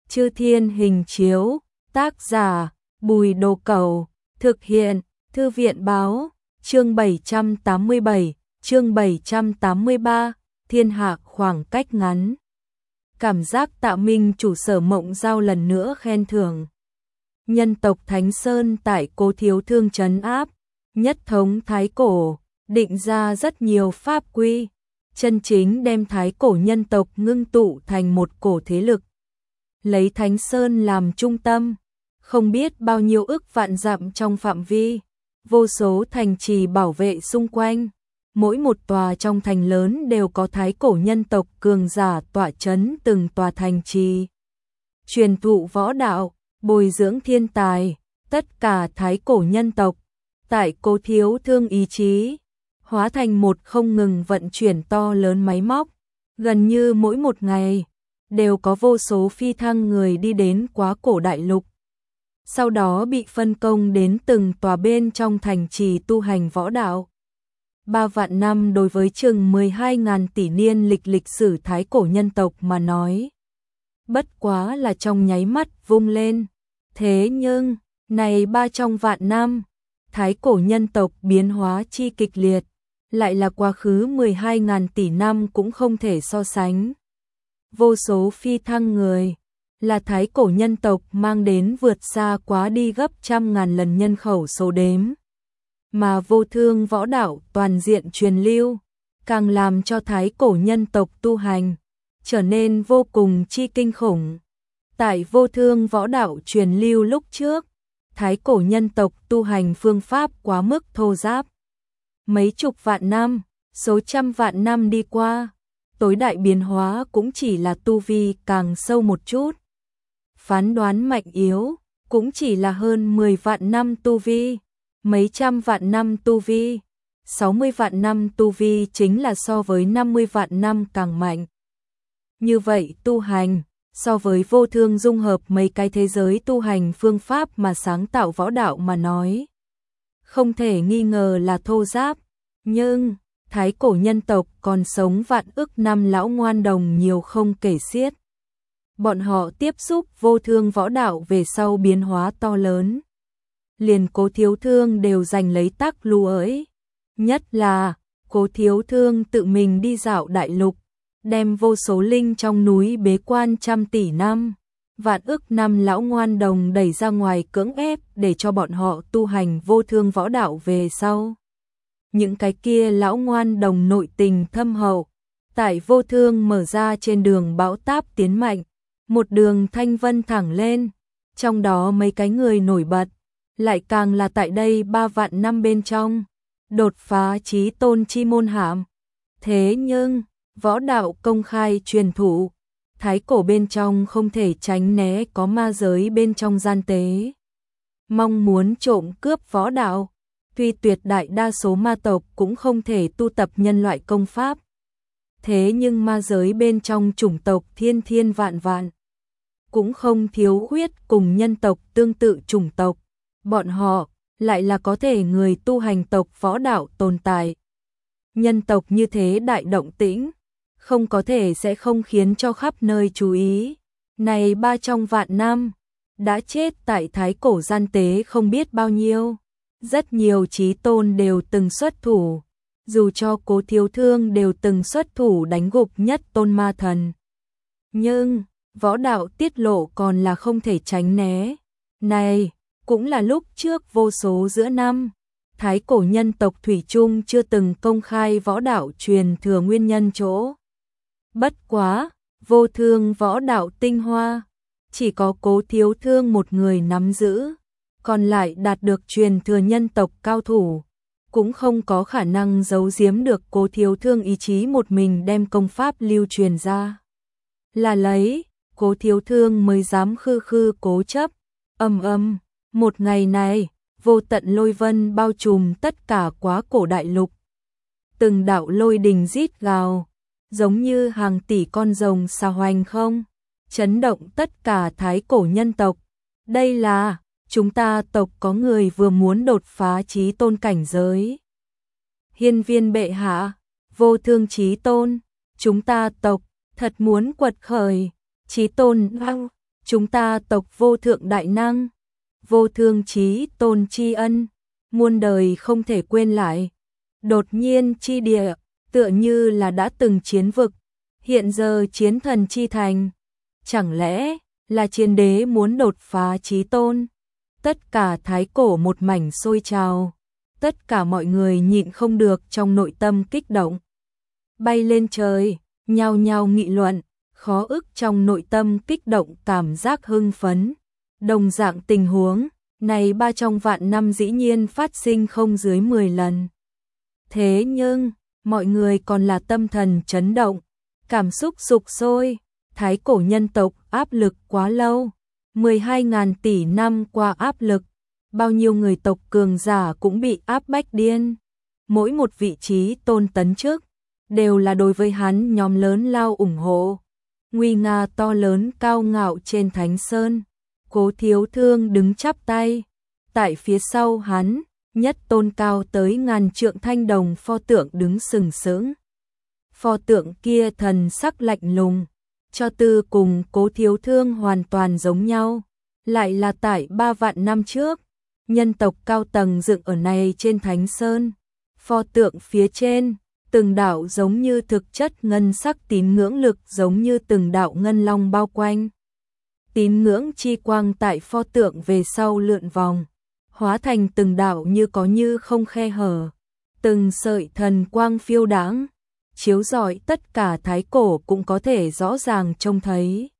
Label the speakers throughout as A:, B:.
A: Chư Thiên Hình Chiếu, tác giả, Bùi Đồ Cẩu, thực hiện, Thư viện Báo, chương 787, chương 783, thiên hạ khoảng cách ngắn. Cảm giác Tạ Minh chủ Sở Mộng Giao lần nữa khen thưởng. Nhân tộc Thánh Sơn tại Cố Thiếu Thương trấn áp, nhất thống Thái Cổ, định ra rất nhiều pháp quy, chân chính đem Thái Cổ nhân tộc ngưng tụ thành một cổ thế lực. Lấy Thánh Sơn làm trung tâm, không biết bao nhiêu ức vạn dặm trong phạm vi, vô số thành trì bảo vệ xung quanh, mỗi một tòa trong thành lớn đều có Thái Cổ nhân tộc cường giả tọa chấn từng tòa thành trì. Truyền thụ võ đạo, bồi dưỡng thiên tài, tất cả Thái Cổ nhân tộc, tại Cố Thiếu Thương ý chí, hóa thành một không ngừng vận chuyển to lớn máy móc, gần như mỗi một ngày, đều có vô số phi thăng người đi đến Quá Cổ Đại Lục. Sau đó bị phân công đến từng tòa bên trong thành trì tu hành võ đạo. 3 vạn năm đối với chừng 12.000 tỷ niên lịch sử Thái Cổ nhân tộc mà nói, bất quá là trong nháy mắt vung lên. Thế nhưng, này 300 vạn năm, Thái Cổ nhân tộc biến hóa chi kịch liệt, lại là quá khứ 12.000 tỷ năm cũng không thể so sánh. Vô số phi thăng người, là Thái Cổ nhân tộc mang đến vượt xa quá đi gấp trăm ngàn lần nhân khẩu số đếm. Mà vô thương võ đạo toàn diện truyền lưu, càng làm cho Thái Cổ nhân tộc tu hành trở nên vô cùng chi kinh khủng. Tại vô thương võ đạo truyền lưu lúc trước, Thái Cổ nhân tộc tu hành phương pháp quá mức thô ráp. Mấy chục vạn năm, số trăm vạn năm đi qua, tối đại biến hóa cũng chỉ là tu vi càng sâu một chút. Phán đoán mạnh yếu, cũng chỉ là hơn 10 vạn năm tu vi, mấy trăm vạn năm tu vi, 60 vạn năm tu vi chính là so với 50 vạn năm càng mạnh. Như vậy tu hành, so với vô thương dung hợp mấy cái thế giới tu hành phương pháp mà sáng tạo võ đạo mà nói, không thể nghi ngờ là thô ráp, nhưng Thái Cổ nhân tộc còn sống vạn ức năm lão ngoan đồng nhiều không kể xiết. Bọn họ tiếp xúc vô thương võ đạo về sau biến hóa to lớn. Liền Cố Thiếu Thương đều giành lấy tắc lưu ấy. Nhất là, Cố Thiếu Thương tự mình đi dạo đại lục, đem vô số linh trong núi bế quan trăm tỷ năm, vạn ức năm lão ngoan đồng đẩy ra ngoài cưỡng ép để cho bọn họ tu hành vô thương võ đạo về sau. Những cái kia lão ngoan đồng nội tình thâm hậu, tại vô thương mở ra trên đường bão táp tiến mạnh, một đường thanh vân thẳng lên, trong đó mấy cái người nổi bật, lại càng là tại đây 3 vạn năm bên trong, đột phá chí tôn chi môn hạm. Thế nhưng, võ đạo công khai truyền thụ, Thái Cổ bên trong không thể tránh né có ma giới bên trong gian tế. Mong muốn trộm cướp võ đạo, tuy tuyệt đại đa số ma tộc cũng không thể tu tập nhân loại công pháp. Thế nhưng ma giới bên trong chủng tộc thiên thiên vạn vạn, cũng không thiếu khuyết cùng nhân tộc tương tự chủng tộc. Bọn họ lại là có thể người tu hành tộc võ đạo tồn tại. Nhân tộc như thế đại động tĩnh, không có thể sẽ không khiến cho khắp nơi chú ý. Này 300 vạn năm, đã chết tại Thái Cổ gian tế không biết bao nhiêu. Rất nhiều chí tôn đều từng xuất thủ, dù cho Cố Thiếu Thương đều từng xuất thủ đánh gục nhất tôn ma thần. Nhưng, võ đạo tiết lộ còn là không thể tránh né. Này, cũng là lúc trước vô số giữa năm, Thái Cổ nhân tộc thủy chung chưa từng công khai võ đạo truyền thừa nguyên nhân chỗ. Bất quá, vô thương võ đạo tinh hoa, chỉ có Cố Thiếu Thương một người nắm giữ, còn lại đạt được truyền thừa nhân tộc cao thủ, cũng không có khả năng giấu giếm được Cố Thiếu Thương ý chí một mình đem công pháp lưu truyền ra. Là lấy, Cố Thiếu Thương mới dám khư khư cố chấp. Một ngày này, vô tận lôi vân bao trùm tất cả Quá Cổ Đại Lục. Từng đạo lôi đình rít gào, giống như hàng tỷ con rồng xà hoành không, chấn động tất cả Thái Cổ nhân tộc. Đây là, chúng ta tộc có người vừa muốn đột phá chí tôn cảnh giới. Hiên viên bệ hạ, vô thương chí tôn, chúng ta tộc thật muốn quật khởi, chí tôn chúng ta tộc vô thượng đại năng, vô thương chí tôn tri ân, muôn đời không thể quên lại. Đột nhiên chi địa, tựa như là đã từng chiến vực, hiện giờ chiến thần chi thành. Chẳng lẽ là chiến đế muốn đột phá chí tôn? Tất cả thái cổ một mảnh sôi trào, tất cả mọi người nhịn không được trong nội tâm kích động. Bay lên trời, nhao nhao nghị luận, khó ức trong nội tâm kích động cảm giác hưng phấn. Đồng dạng tình huống, này 300 vạn năm dĩ nhiên phát sinh không dưới 10 lần. Thế nhưng, mọi người còn là tâm thần chấn động, cảm xúc sục sôi, thái cổ nhân tộc áp lực quá lâu, 12.000 tỷ năm qua áp lực, bao nhiêu người tộc cường giả cũng bị áp bách điên. Mỗi một vị trí tôn tấn chức, đều là đối với hắn nhóm lớn lao ủng hộ. Nguy nga to lớn cao ngạo trên Thánh Sơn, Cố Thiếu Thương đứng chắp tay, tại phía sau hắn, nhất tôn cao tới ngàn trượng thanh đồng pho tượng đứng sừng sững. Pho tượng kia thần sắc lạnh lùng, cho tư cùng Cố Thiếu Thương hoàn toàn giống nhau, lại là tại 3 vạn năm trước, nhân tộc cao tầng dựng ở này trên Thánh Sơn. Pho tượng phía trên, từng đạo giống như thực chất ngân sắc tín ngưỡng lực giống như từng đạo ngân long bao quanh. Tín ngưỡng chi quang tại pho tượng về sau lượn vòng, hóa thành từng đạo như có như không khe hở, từng sợi thần quang phiêu đãng, chiếu rọi tất cả thái cổ cũng có thể rõ ràng trông thấy.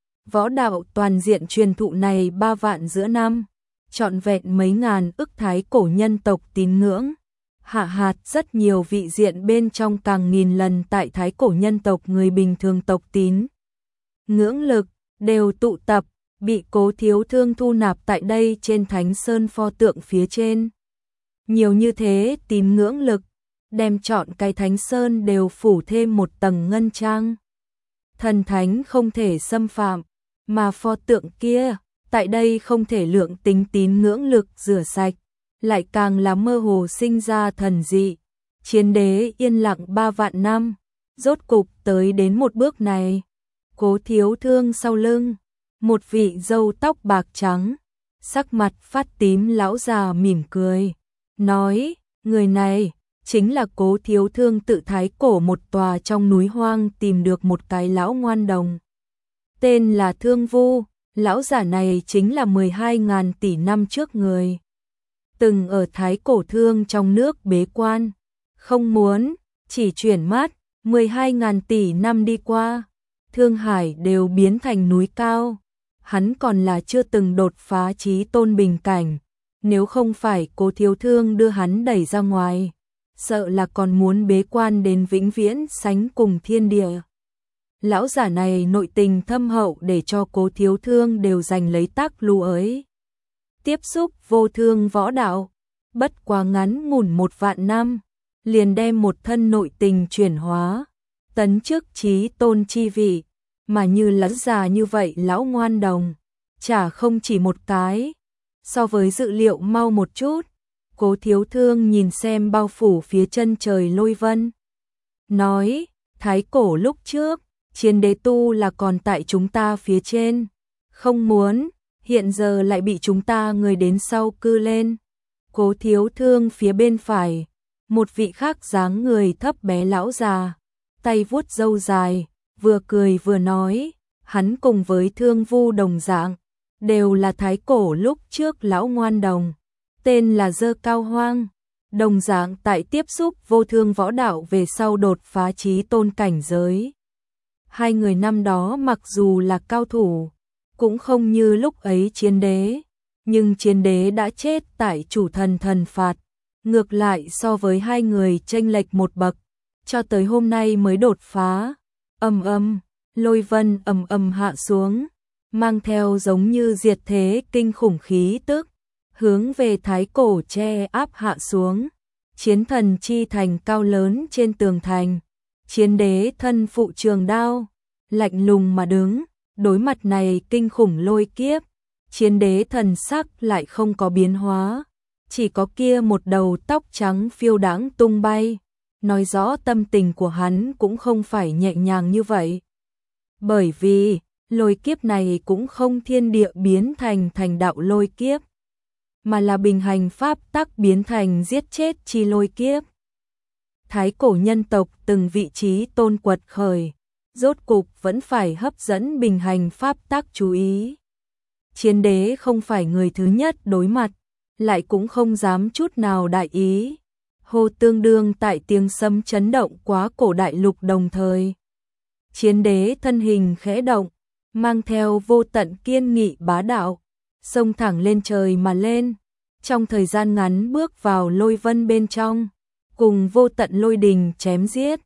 A: Võ đạo toàn diện truyền thụ này 3 vạn giữa năm, trọn vẹn mấy ngàn ức thái cổ nhân tộc tín ngưỡng, hạ hạt rất nhiều vị diện bên trong càng nghìn lần tại thái cổ nhân tộc người bình thường tộc tín ngưỡng lực đều tụ tập, bị Cố Thiếu Thương thu nạp tại đây trên Thánh Sơn pho tượng phía trên. Nhiều như thế tín ngưỡng lực, đem trọn cái Thánh Sơn đều phủ thêm một tầng ngân trang. Thần thánh không thể xâm phạm, mà pho tượng kia, tại đây không thể lượng tính tín ngưỡng lực rửa sạch, lại càng là mơ hồ sinh ra thần dị. Chiến đế yên lặng 3 vạn năm, rốt cục tới đến một bước này. Cố Thiếu Thương sau lưng, một vị râu tóc bạc trắng, sắc mặt phát tím lão già mỉm cười, nói, người này chính là Cố Thiếu Thương tự thái cổ một tòa trong núi hoang tìm được một cái lão ngoan đồng. Tên là Thương Vu, lão giả này chính là 12.000 tỷ năm trước người. Từng ở thái cổ thương trong nước bế quan, không muốn, chỉ chuyển mắt, 12.000 tỷ năm đi qua, Thương Hải đều biến thành núi cao. Hắn còn là chưa từng đột phá chí tôn bình cảnh, nếu không phải Cố Thiếu Thương đưa hắn đẩy ra ngoài, sợ là còn muốn bế quan đến vĩnh viễn sánh cùng thiên địa. Lão giả này nội tình thâm hậu để cho Cố Thiếu Thương đều giành lấy tác lưu ấy. Tiếp xúc vô thương võ đạo, bất quá ngắn ngủn 1 vạn năm, liền đem một thân nội tình chuyển hóa, tấn chức chí tôn chi vị, mà như lão già như vậy lão ngoan đồng, chả không chỉ một cái. So với dự liệu mau một chút, Cố Thiếu Thương nhìn xem bao phủ phía chân trời lôi vân, nói, thái cổ lúc trước, chiến đế tu là còn tại chúng ta phía trên, không muốn, hiện giờ lại bị chúng ta người đến sau cư lên. Cố Thiếu Thương phía bên phải, một vị khác dáng người thấp bé lão già, tay vuốt râu dài, vừa cười vừa nói, hắn cùng với Thương Vu đồng dạng, đều là thái cổ lúc trước lão ngoan đồng, tên là Dơ Cao Hoang, đồng dạng tại tiếp xúc vô thương võ đạo về sau đột phá chí tôn cảnh giới. Hai người năm đó mặc dù là cao thủ, cũng không như lúc ấy chiến đế, nhưng chiến đế đã chết tại chủ thần thần phạt, ngược lại so với hai người chênh lệch một bậc, cho tới hôm nay mới đột phá. Lôi vân hạ xuống, mang theo giống như diệt thế kinh khủng khí tức, hướng về thái cổ che áp hạ xuống. Chiến thần chi thành cao lớn trên tường thành, chiến đế thân phụ trường đao, lạnh lùng mà đứng, đối mặt này kinh khủng lôi kiếp, chiến đế thần sắc lại không có biến hóa, chỉ có kia một đầu tóc trắng phiêu đãng tung bay, nói rõ tâm tình của hắn cũng không phải nhẹ nhàng như vậy. Bởi vì, lôi kiếp này cũng không thiên địa biến thành đạo lôi kiếp, mà là bình hành pháp tắc biến thành giết chết chi lôi kiếp. Thái cổ nhân tộc từng vị trí tôn quật khởi, rốt cục vẫn phải hấp dẫn bình hành pháp tắc chú ý. Chiến đế không phải người thứ nhất đối mặt, lại cũng không dám chút nào đại ý. Hô tương đương tại tiếng sấm chấn động quá cổ đại lục đồng thời. Chiến đế thân hình khẽ động, mang theo vô tận kiên nghị bá đạo, xông thẳng lên trời mà lên. Trong thời gian ngắn bước vào lôi vân bên trong, cùng vô tận lôi đình chém giết,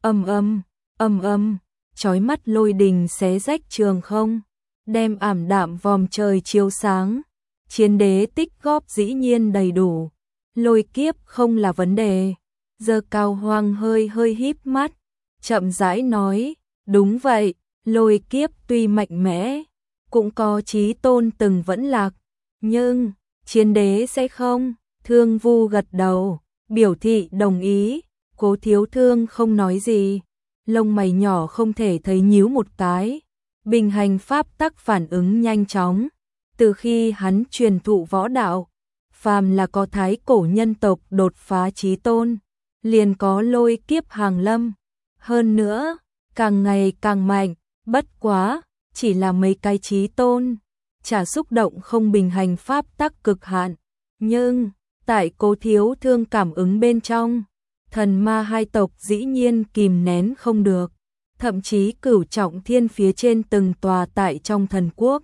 A: ầm ầm, chói mắt lôi đình xé rách trường không, đem ảm đạm vòm trời chiếu sáng. Chiến đế tích góp dĩ nhiên đầy đủ, lôi kiếp không là vấn đề. Giờ Cao Hoang hơi híp mắt, chậm rãi nói, đúng vậy, lôi kiếp tuy mạnh mẽ, cũng có chí tôn từng vẫn lạc, nhưng chiến đế sẽ không. Thương Vu gật đầu, biểu thị đồng ý. Cố Thiếu Thương không nói gì, lông mày nhỏ không thể thấy nhíu một cái. Bình hành pháp tắc phản ứng nhanh chóng, từ khi hắn truyền thụ võ đạo, phàm là có thái cổ nhân tộc đột phá chí tôn, liền có lôi kiếp hàng lâm. Hơn nữa, càng ngày càng mạnh, bất quá, chỉ là mấy cái chí tôn, chả xúc động không bình hành pháp tắc cực hạn. Nhưng, tại Cố Thiếu Thương cảm ứng bên trong, thần ma hai tộc dĩ nhiên kìm nén không được. Thậm chí cửu trọng thiên phía trên từng tòa tại trong thần quốc,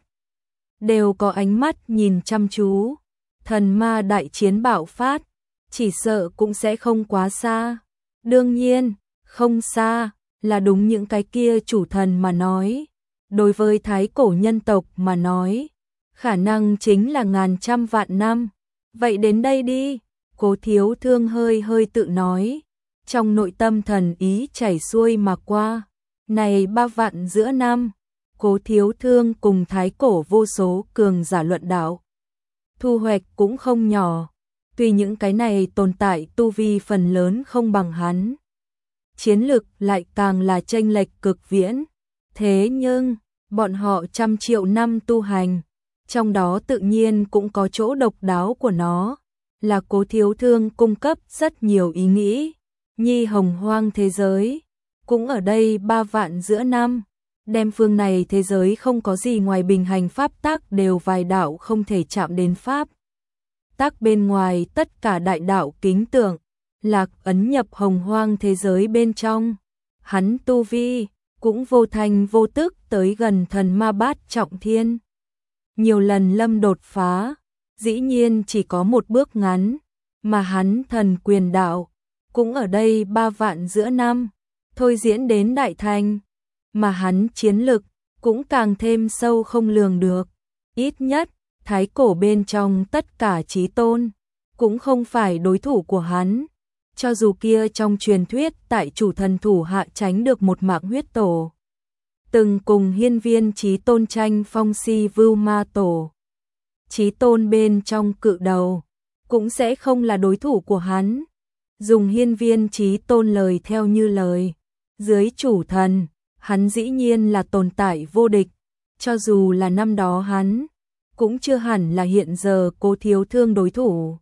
A: đều có ánh mắt nhìn chăm chú. Thần ma đại chiến bạo phát, chỉ sợ cũng sẽ không quá xa. Đương nhiên, không xa, là đúng những cái kia chủ thần mà nói. Đối với thái cổ nhân tộc mà nói, khả năng chính là ngàn trăm vạn năm. Vậy đến đây đi, Cố Thiếu Thương hơi tự nói, trong nội tâm thần ý chảy xuôi mà qua. Này 3 vạn giữa năm, Cố Thiếu Thương cùng thái cổ vô số cường giả luận đạo, thu hoạch cũng không nhỏ. Tuy những cái này tồn tại tu vi phần lớn không bằng hắn, chiến lực lại càng là chênh lệch cực viễn. Thế nhưng, bọn họ trăm triệu năm tu hành, trong đó tự nhiên cũng có chỗ độc đáo của nó, là Cố Thiếu Thương cung cấp rất nhiều ý nghĩ. Nhi hồng hoang thế giới, cũng ở đây 3 vạn giữa năm, đem phương này thế giới không có gì ngoài bình hành pháp tắc đều vài đạo không thể chạm đến pháp tắc bên ngoài, tất cả đại đạo kính tưởng, Lạc ấn nhập hồng hoang thế giới bên trong. Hắn tu vi cũng vô thành vô tức tới gần thần ma bát trọng thiên. Nhiều lần lâm đột phá, dĩ nhiên chỉ có một bước ngắn, mà hắn thần quyền đạo cũng ở đây 3 vạn giữa năm, thôi diễn đến đại thành, mà hắn chiến lực cũng càng thêm sâu không lường được. Ít nhất, thái cổ bên trong tất cả chí tôn cũng không phải đối thủ của hắn. Cho dù kia trong truyền thuyết tại chủ thần thủ hạ tránh được một mạng huyết tổ, từng cùng hiên viên chí tôn tranh phong si vưu ma tổ, chí tôn bên trong cự đầu, cũng sẽ không là đối thủ của hắn. Dùng hiên viên chí tôn lời theo như lời, dưới chủ thần, hắn dĩ nhiên là tồn tại vô địch. Cho dù là năm đó hắn, cũng chưa hẳn là hiện giờ Cố Thiếu Thương đối thủ.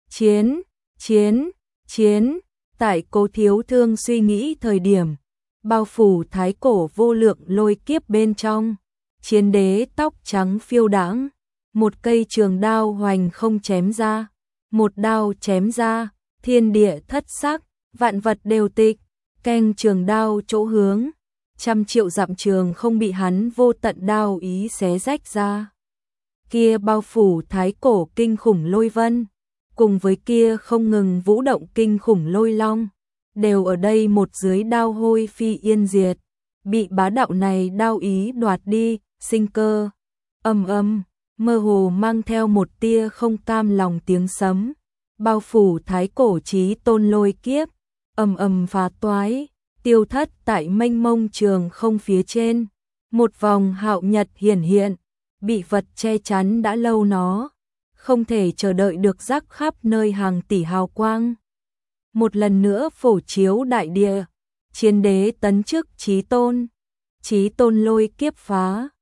A: Chiến, tại Cố Thiếu Thương suy nghĩ thời điểm, bao phủ thái cổ vô lượng lôi kiếp bên trong, chiến đế tóc trắng phiêu đãng, một cây trường đao hoành không chém ra, một đao chém ra, thiên địa thất sắc, vạn vật đều tịch, keng trường đao chỗ hướng, trăm triệu dặm trường không bị hắn vô tận đao ý xé rách ra. Kia bao phủ thái cổ kinh khủng lôi vân, cùng với kia không ngừng vũ động kinh khủng lôi long, đều ở đây một dưới đao hôi phi yên diệt, bị bá đạo này đao ý đoạt đi, sinh cơ. Ầm, mơ hồ mang theo một tia không cam lòng tiếng sấm, bao phủ thái cổ chí tôn lôi kiếp, ầm phá toái, tiêu thất tại mênh mông trường không phía trên. Một vòng hạo nhật hiển hiện, bị vật che chắn đã lâu nó, không thể chờ đợi được rắc khắp nơi hàng tỷ hào quang. Một lần nữa phổ chiếu đại địa, chiến đế tấn chức chí tôn lôi kiếp phá,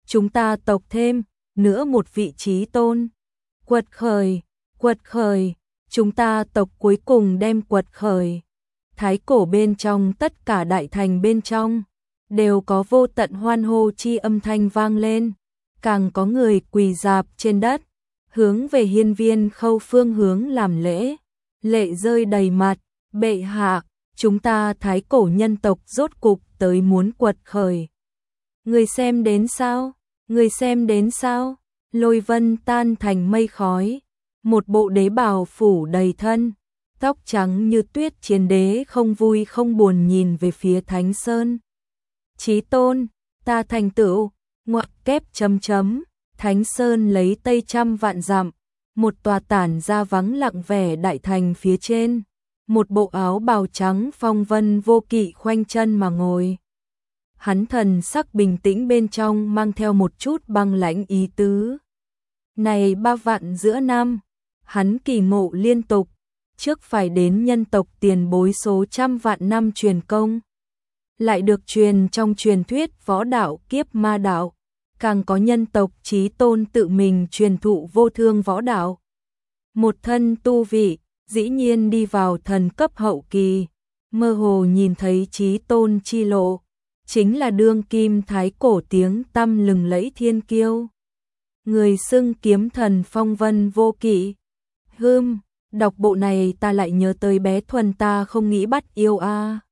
A: chúng ta tộc thêm nữa một vị trí tôn. Quật khởi, chúng ta tộc cuối cùng đem quật khởi. Thái cổ bên trong tất cả đại thành bên trong, đều có vô tận hoan hô chi âm thanh vang lên, càng có người quỳ rạp trên đất, hướng về hiên viên Khâu phương hướng làm lễ, lệ rơi đầy mặt, bệ hạ, chúng ta thái cổ nhân tộc rốt cục tới muốn quật khởi. Người xem đến sao? Người xem đến sao? Lôi vân tan thành mây khói, một bộ đế bào phủ đầy thân, tóc trắng như tuyết chiến đế không vui không buồn nhìn về phía Thánh Sơn. Chí tôn, ta thành tựu, ngoặc kép chấm chấm, Thánh Sơn lấy tây trăm vạn dặm, một tòa tản ra vắng lặng vẻ đại thành phía trên, một bộ áo bào trắng phong vân vô kỵ khoanh chân mà ngồi. Hắn thần sắc bình tĩnh bên trong mang theo một chút băng lãnh ý tứ. Này 3 vạn giữa năm, hắn kỳ ngộ liên tục, trước phải đến nhân tộc tiền bối số trăm vạn năm truyền công, lại được truyền trong truyền thuyết võ đạo kiếp ma đạo, càng có nhân tộc chí tôn tự mình truyền thụ vô thương võ đạo. Một thân tu vị, dĩ nhiên đi vào thần cấp hậu kỳ, mơ hồ nhìn thấy chí tôn chi lộ, chính là đương kim thái cổ tiếng tăm lừng lẫy thiên kiêu. Người xưng kiếm thần phong vân vô kỵ. Đọc bộ này ta lại nhớ tới bé Thuần ta không nghĩ bắt yêu a.